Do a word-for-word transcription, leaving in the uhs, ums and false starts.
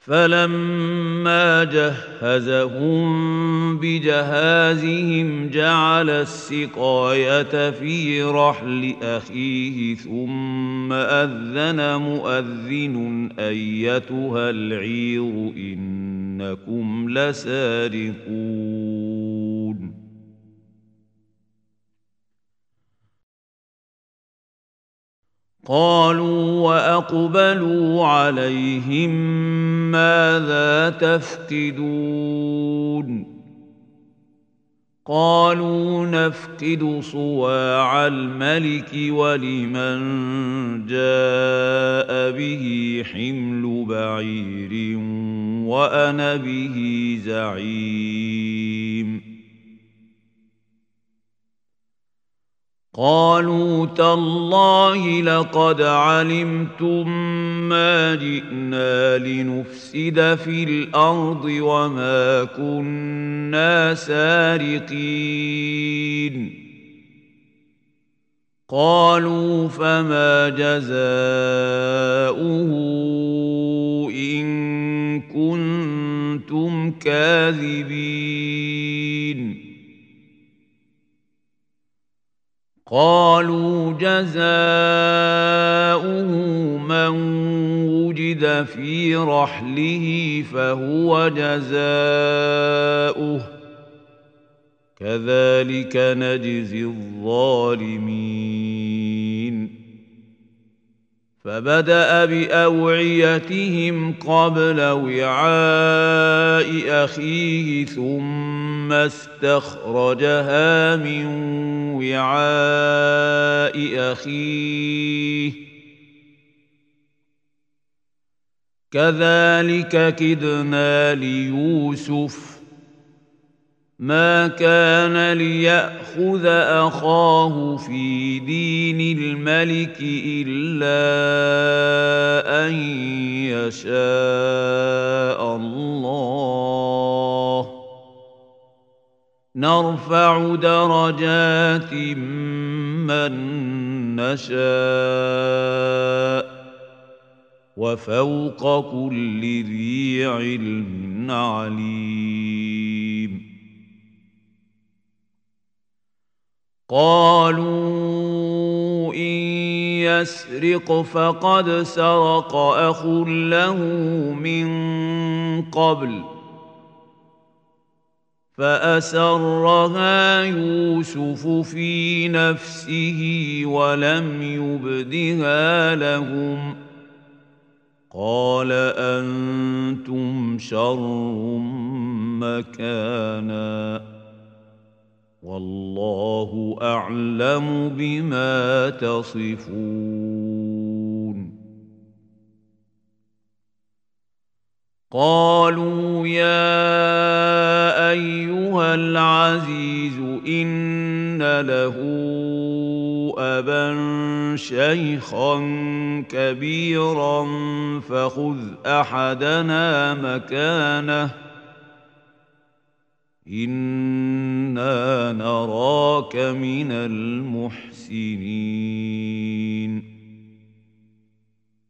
فلما جهزهم بجهازهم جعل السقاية في رحل أخيه ثم أذن مؤذن أيتها العير إنكم لسارقون قالوا وأقبلوا عليهم ماذا تفقدون قالوا نفقد صواع الملك ولمن جاء به حمل بعير وأنا به زعيم قالوا تالله لقد علمتم ما جئنا لنفسد في الأرض وما كنا سارقين قالوا فما جزاؤه إن كنتم كاذبين قالوا جزاؤه من وجد في رحله فهو جزاؤه كذلك نجزي الظالمين فبدأ بأوعيتهم قبل وعاء أخيه ثم استخرجها من وعاء أخيه كذلك كدنا ليوسف ما كان ليأخذ أخاه في دين الملك إلا أن يشاء الله نرفع درجات من نشاء وفوق كل ذي علم عليم قالوا إن يسرق فقد سرق أخ له من قبل فأسرها يوسف في نفسه ولم يبدها لهم قال أنتم شر مكانا والله أعلم بما تصفون قالوا يا أيها العزيز إن له أبا شيخا كبيرا فخذ أحدنا مكانه إنا نراك من المحسنين